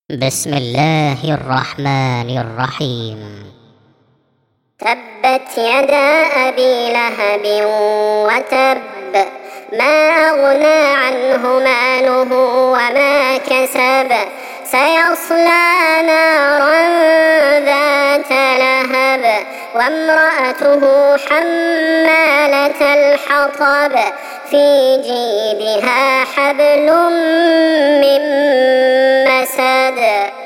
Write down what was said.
بسم الله الرحمن الرحيم. تبت يدا أبي لهب وتب، ما أغنى عنه ماله وما كسب، سيصلى نارا ذات لهب وامرأته حمالة الحطب، في جيدها حبل من مسد.